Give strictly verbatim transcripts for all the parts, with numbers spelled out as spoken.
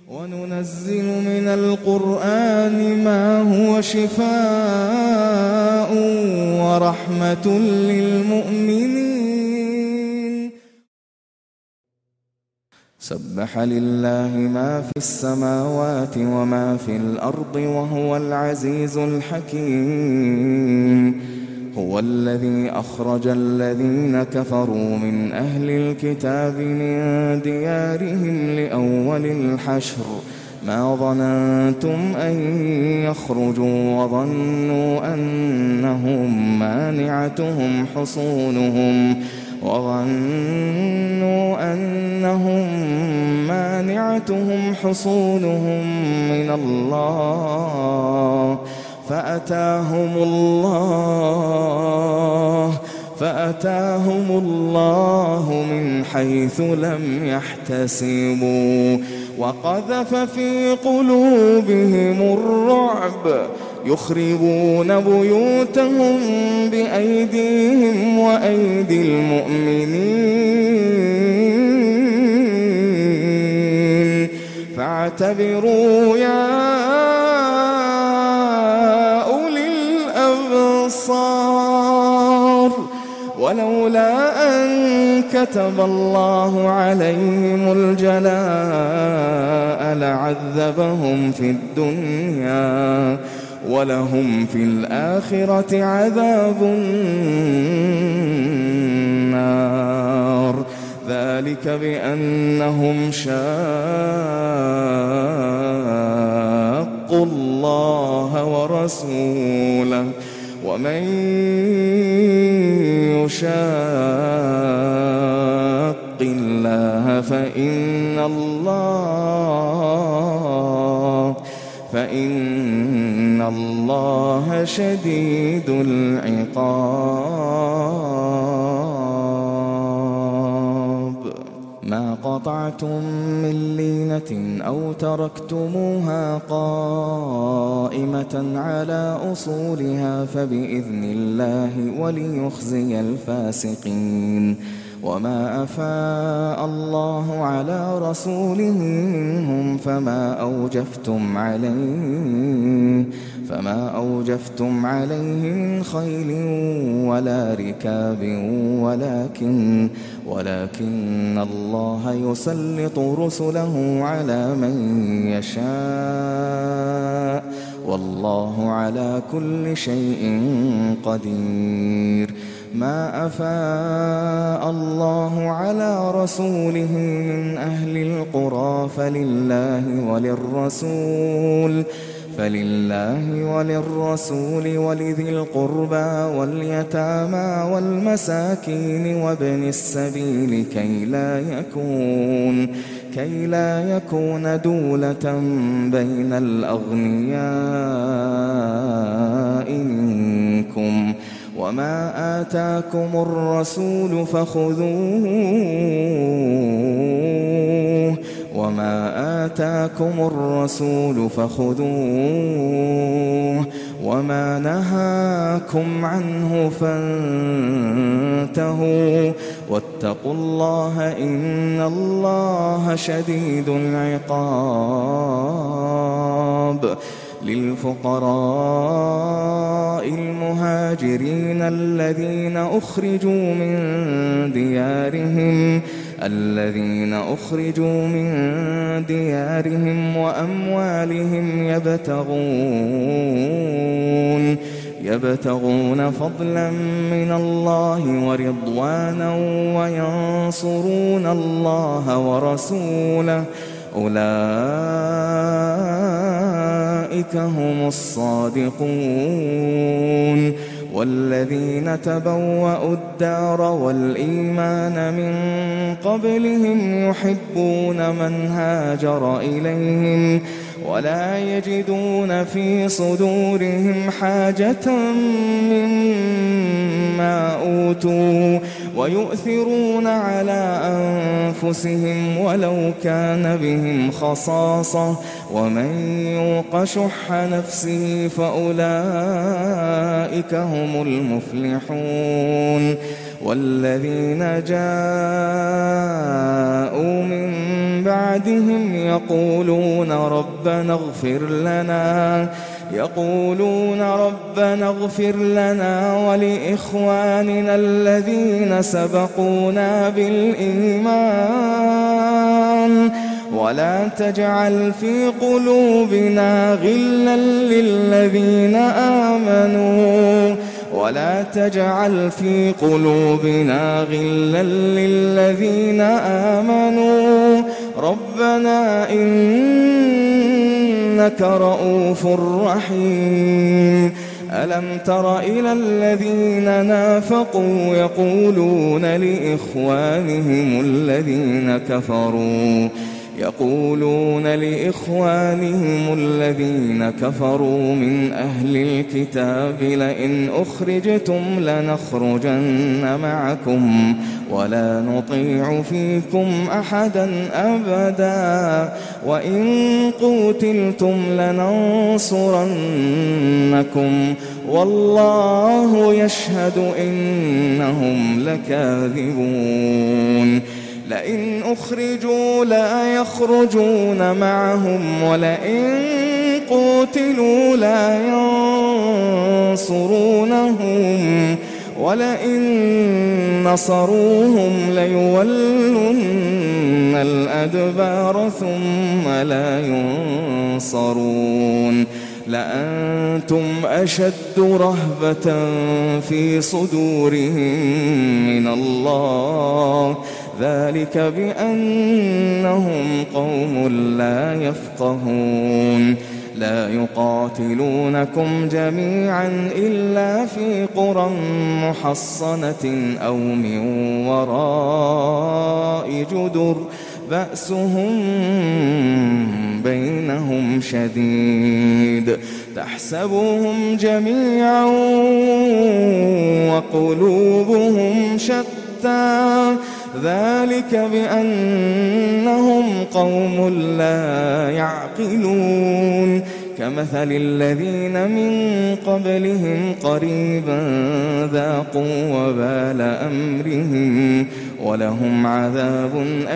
وننزل من القرآن ما هو شفاء ورحمة للمؤمنين. سبح لله ما في السماوات وما في الأرض وهو العزيز الحكيم. هو الذي أخرج الذين كفروا من أهل الكتاب من ديارهم لأول الحشر ما ظننتم أن يخرجوا وظنوا أنهم مانعتهم حصونهم وظنوا أنهم مانعتهم حصونهم من الله فأتاهم الله فأتاهم الله من حيث لم يحتسبوا وقذف في قلوبهم الرعب يخربون بيوتهم بأيديهم وأيدي المؤمنين فاعتبروا يا ولولا أن كتب الله عليهم الجلاء لعذبهم في الدنيا ولهم في الآخرة عذاب النار ذلك بأنهم شاقوا الله ورسوله ومن يشاق الله فإن الله فإن الله شديد العقاب. ما قطعتم من لينة أو تركتموها قائمة على أصولها فبإذن الله وليخزي الفاسقين. وما أفاء الله على رسوله منهم فما أوجفتم عليه فما أوجفتم عليه من خيل ولا ركاب ولكن ولكن الله يسلط رسله على من يشاء والله على كل شيء قدير. ما أفاء الله على رسوله من أهل القرى فلله وللرسول فلله وللرسول ولذي القربى واليتامى والمساكين وابن السبيل كي لا يكون كي لا يكون دولة بين الأغنياء منكم. وما آتاكم الرسول فخذوه وما آتاكم الرسول فخذوه وما نهاكم عنه فانتهوا واتقوا الله إن الله شديد العقاب. للفقراء المهاجرين الذين أخرجوا من ديارهم الذين أخرجوا من ديارهم وأموالهم يبتغون يبتغون فضلا من الله ورضوانا وينصرون الله ورسوله أولئك هم الصادقون. والذين تبوأوا الدار والإيمان من قبلهم يحبون من هاجر إليهم ولا يجدون في صدورهم حاجة مما أوتوا ويؤثرون على أنفسهم ولو كان بهم خصاصة ومن يوق شح نفسه فأولئك هم المفلحون. والذين جاءوا من بعدهم يقولون ربنا اغفر لنا يقولون ربنا اغفر لنا ولإخواننا الذين سبقونا بالإيمان ولا تجعل في قلوبنا غلا للذين آمنوا ولا تجعل في قلوبنا غلا للذين آمنوا ربنا إنك رؤوف رحيم. ألم تر إلى الذين نافقوا يقولون لإخوانهم الذين كفروا يقولون لإخوانهم الذين كفروا من أهل الكتاب لئن أخرجتم لنخرجن معكم ولا نطيع فيكم أحدا أبدا وإن قوتلتم لننصرنكم والله يشهد إنهم لكاذبون. لئن أخرجوا لا يخرجون معهم ولئن قوتلوا لا ينصرونهم ولئن نصروهم ليولن الأدبار ثم لا ينصرون. لأنتم أشد رهبة في صدورهم من الله ذلك بأنهم قوم لا يفقهون. لا يقاتلونكم جميعا إلا في قرى محصنة أو من وراء جدر بأسهم بينهم شديد تحسبهم جميعا وقلوبهم شتى ذلك بأنهم قوم لا يعقلون. كمثل الذين من قبلهم قريبا ذاقوا وبال أمرهم ولهم عذاب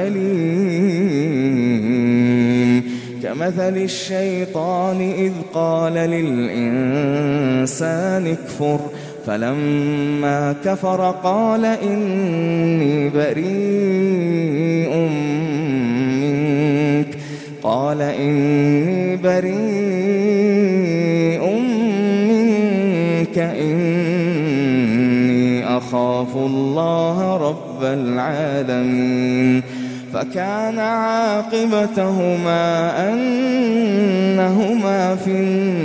أليم. كمثل الشيطان إذ قال للإنسان اكفر فلما كفر قال إني بريء منك قال إني بريء منك إني أخاف الله رب العالمين. فكان عاقبتهما أنهما في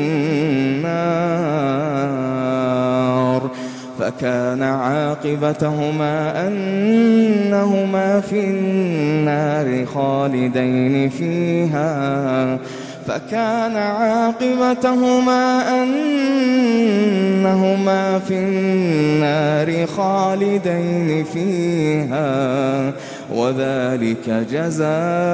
النار فكان عاقبتهما أنهما في النار خالدين فيها فكان عاقبتهما أنهما في النار خالدين فيها وذلك جزاء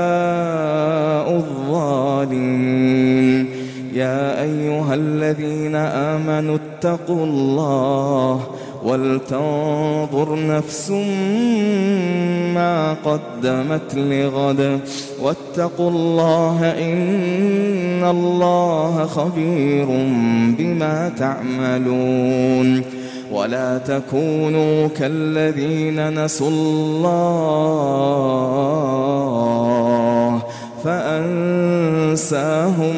الظالمين. يا أيها الذين آمنوا اتقوا الله ولتنظر نفس ما قدمت لغد واتقوا الله إن الله خبير بما تعملون. ولا تكونوا كالذين نسوا الله فأنساهم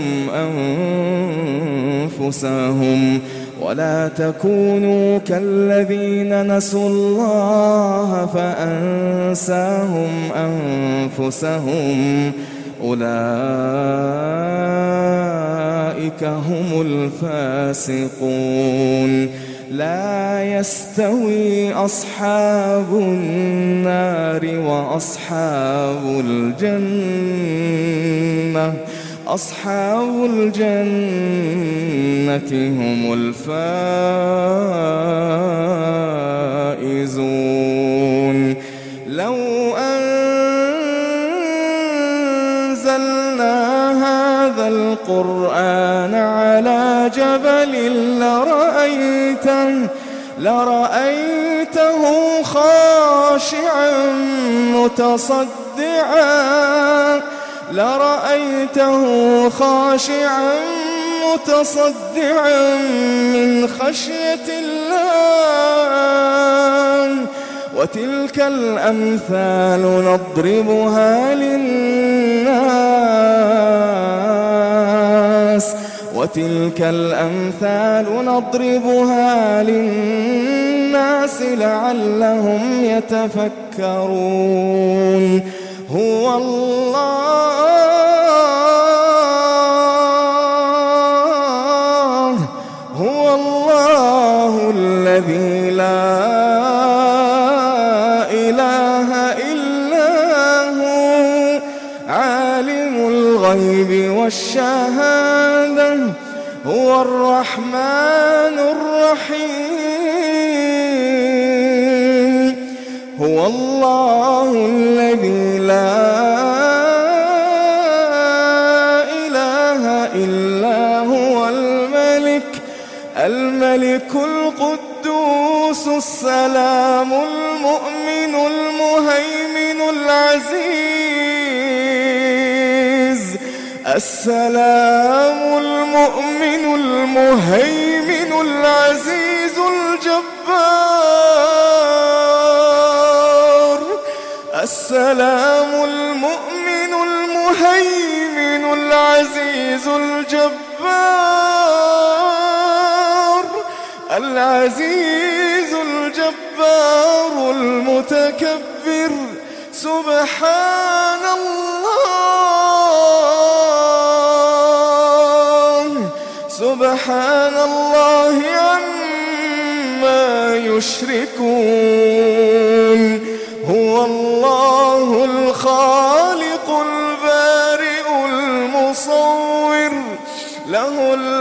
أنفسهم ولا تكونوا كالذين نسوا الله فأنساهم أنفسهم أولئك هم الفاسقون. لا يستوي أصحاب النار وأصحاب الجنة أصحاب الجنة هم الفائزون. لو أنزلنا هذا القرآن على جبل لرأيته لرأيته خاشعا متصدعا لرأيته خاشعا متصدعا من خشية الله. وتلك الأمثال نضربها للناس وتلك الأمثال نضربها للناس لعلهم يتفكرون. هو الله هو الله الذي لا إله إلا هو عالم الغيب والشهادة هو الرحمن الرحيم. هو الله الذي لا إله إلا هو الملك الملك القدوس السلام المؤمن المهيمن العزيز السلام المؤمن المهيمن العزيز الجبار السلام المؤمن المهيمن العزيز الجبار العزيز الجبار المتكبر. سبحان الله سبحان الله عما يشركون. هو الله الخالق البارئ المصور له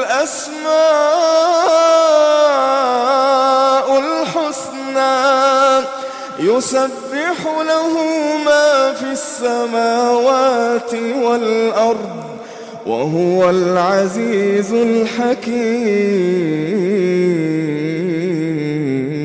الأسماء الحسنى يسبح له ما في السماوات والأرض وهو العزيز الحكيم.